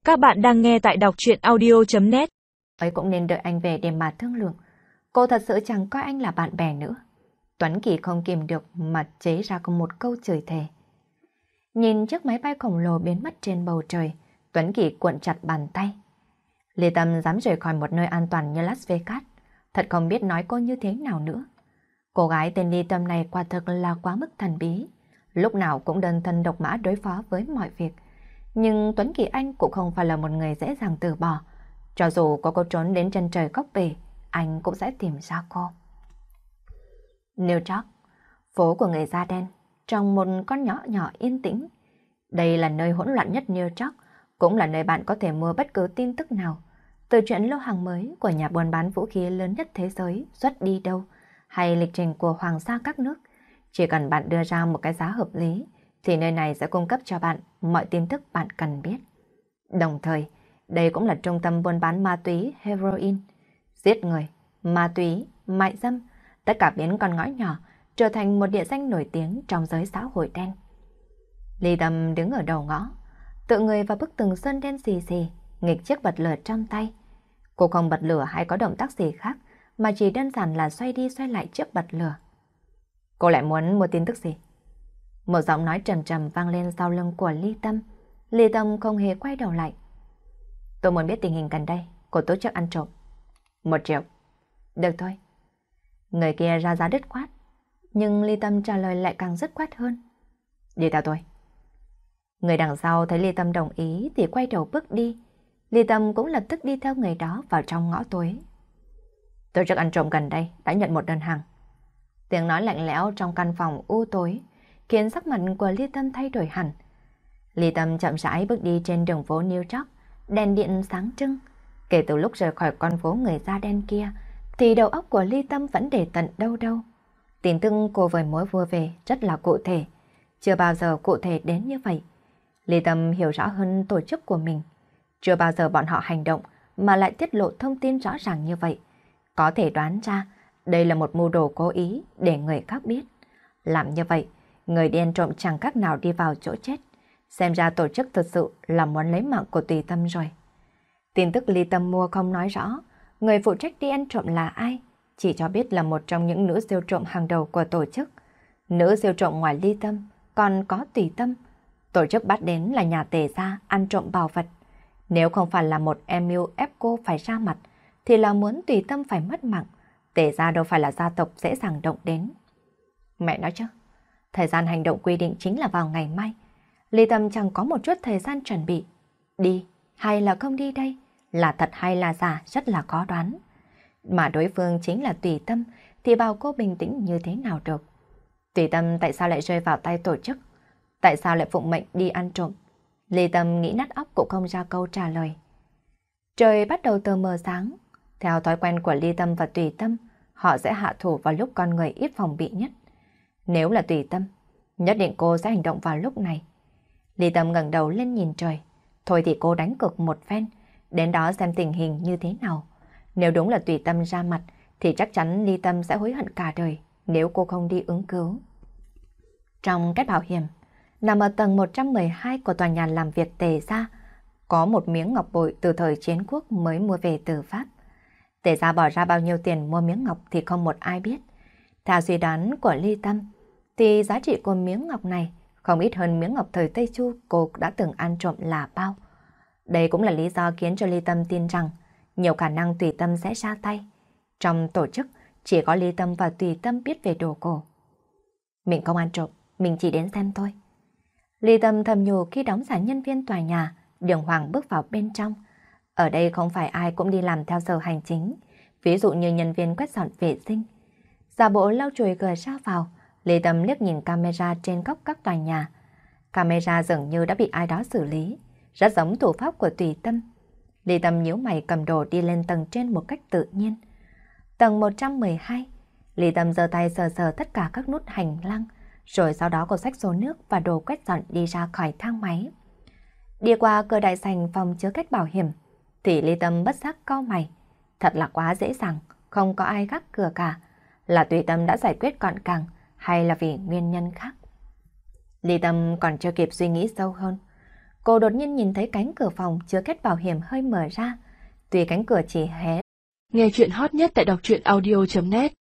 Các bạn đang nghe tại đọc truyện audio.net. Ấy cũng nên đợi anh về để mà thương lượng. Cô thật sự chẳng coi anh là bạn bè nữa. Tuấn Kỳ không kìm được mà chế ra có một câu chửi thề. Nhìn chiếc máy bay khổng lồ biến mất trên bầu trời, Tuấn Kỳ cuộn chặt bàn tay. Lê Tâm dám rời khỏi một nơi an toàn như Las Vegas, thật không biết nói cô như thế nào nữa. Cô gái tên Lê Tâm này quả thực là quá mức thần bí, lúc nào cũng đơn thân độc mã đối phó với mọi việc. Nhưng Tuấn Kỳ anh cũng không phải là một người dễ dàng từ bỏ. Cho dù có cô trốn đến chân trời góc bể, anh cũng sẽ tìm ra cô. New York, phố của người da đen, trong một con nhỏ nhỏ yên tĩnh. Đây là nơi hỗn loạn nhất New York, cũng là nơi bạn có thể mua bất cứ tin tức nào. Từ chuyện lô hàng mới của nhà buôn bán vũ khí lớn nhất thế giới xuất đi đâu, hay lịch trình của hoàng gia các nước. Chỉ cần bạn đưa ra một cái giá hợp lý, thì nơi này sẽ cung cấp cho bạn mọi tin tức bạn cần biết. Đồng thời, đây cũng là trung tâm buôn bán ma túy heroin, giết người, ma túy, mại dâm, tất cả biến con ngõ nhỏ trở thành một địa danh nổi tiếng trong giới xã hội đen. Lý Tâm đứng ở đầu ngõ, tựa người vào bức tường sơn đen xì xì, nghịch chiếc bật lửa trong tay. Cô không bật lửa hay có động tác gì khác, mà chỉ đơn giản là xoay đi xoay lại chiếc bật lửa. Cô lại muốn mua tin tức gì? Một giọng nói trầm trầm vang lên sau lưng của Lý Tâm. Lý Tâm không hề quay đầu lại. Tôi muốn biết tình hình gần đây của tổ chức ăn trộm. 1 triệu. Được thôi. Người kia ra giá đứt khoát, nhưng Lý Tâm trả lời lại càng dứt khoát hơn. Đi theo tôi. Người đằng sau thấy Lý Tâm đồng ý thì quay đầu bước đi. Lý Tâm cũng lập tức đi theo người đó vào trong ngõ tối. Tổ chức ăn trộm gần đây đã nhận một đơn hàng. Tiếng nói lạnh lẽo trong căn phòng u tối khiến sắc mặt của Lý Tâm thay đổi hẳn. Lý Tâm chậm rãi bước đi trên đường phố New York, đèn điện sáng trưng. Kể từ lúc rời khỏi con phố người da đen kia, thì đầu óc của Lý Tâm vẫn để tận đâu đâu. Tin tức cô với mối vua về rất là cụ thể, chưa bao giờ cụ thể đến như vậy. Lý Tâm hiểu rõ hơn tổ chức của mình. Chưa bao giờ bọn họ hành động mà lại tiết lộ thông tin rõ ràng như vậy. Có thể đoán ra đây là một mưu đồ cố ý để người khác biết. Làm như vậy, người điên trộm chẳng cách nào đi vào chỗ chết. Xem ra tổ chức thực sự là muốn lấy mạng của Tùy Tâm rồi. Tin tức Lý Tâm mua không nói rõ người phụ trách đi ăn trộm là ai, chỉ cho biết là một trong những nữ siêu trộm hàng đầu của tổ chức. Nữ siêu trộm ngoài Lý Tâm còn có Tùy Tâm. Tổ chức bắt đến là nhà Tề gia ăn trộm bảo vật. Nếu không phải là một em mưu ép cô phải ra mặt, thì là muốn Tùy Tâm phải mất mạng. Tề gia đâu phải là gia tộc dễ dàng động đến. Mẹ nói chứ, thời gian hành động quy định chính là vào ngày mai. Lý Tâm chẳng có một chút thời gian chuẩn bị. Đi hay là không đi đây, là thật hay là giả rất là khó đoán. Mà đối phương chính là Tùy Tâm thì bảo cô bình tĩnh như thế nào được. Tùy Tâm tại sao lại rơi vào tay tổ chức? Tại sao lại phụng mệnh đi ăn trộm? Lý Tâm nghĩ nát óc cũng không ra câu trả lời. Trời bắt đầu tờ mờ sáng. Theo thói quen của Lý Tâm và Tùy Tâm, họ sẽ hạ thủ vào lúc con người ít phòng bị nhất. Nếu là Tùy Tâm, nhất định cô sẽ hành động vào lúc này. Lý Tâm ngẩng đầu lên nhìn trời. Thôi thì cô đánh cược một phen, đến đó xem tình hình như thế nào. Nếu đúng là Tùy Tâm ra mặt, thì chắc chắn Lý Tâm sẽ hối hận cả đời nếu cô không đi ứng cứu. Trong kết bảo hiểm, nằm ở tầng 112 của tòa nhà làm việc Tề gia, có một miếng ngọc bội từ thời chiến quốc mới mua về từ Pháp. Tề gia bỏ ra bao nhiêu tiền mua miếng ngọc thì không một ai biết. Theo suy đoán của Lý Tâm, thì giá trị của miếng ngọc này không ít hơn miếng ngọc thời Tây Chu cô đã từng ăn trộm là bao. Đây cũng là lý do khiến cho Lý Tâm tin rằng nhiều khả năng Tùy Tâm sẽ ra tay. Trong tổ chức, chỉ có Lý Tâm và Tùy Tâm biết về đồ cổ. Mình không ăn trộm, mình chỉ đến xem thôi. Lý Tâm thầm nhủ khi đóng giả nhân viên tòa nhà, đường hoàng bước vào bên trong. Ở đây không phải ai cũng đi làm theo giờ hành chính, ví dụ như nhân viên quét dọn vệ sinh. Giả bộ lau chùi cửa ra vào, Lý Tâm liếc nhìn camera trên góc các tòa nhà. Camera dường như đã bị ai đó xử lý, rất giống thủ pháp của Tùy Tâm. Lý Tâm nhíu mày cầm đồ đi lên tầng trên một cách tự nhiên. Tầng 112, Lý Tâm giơ tay sờ sờ tất cả các nút hành lang, rồi sau đó cô xách số nước và đồ quét dọn đi ra khỏi thang máy. Đi qua cửa đại sảnh phòng chứa kết bảo hiểm, thì Lý Tâm bất giác cau mày. Thật là quá dễ dàng, không có ai gác cửa cả. Là Tùy Tâm đã giải quyết gọn gàng hay là vì nguyên nhân khác? Lý Tâm còn chưa kịp suy nghĩ sâu hơn. Cô đột nhiên nhìn thấy cánh cửa phòng chứa kết bảo hiểm hơi mở ra. Tuy cánh cửa chỉ hé. Nghe chuyện hot nhất tại đọc truyện audio.net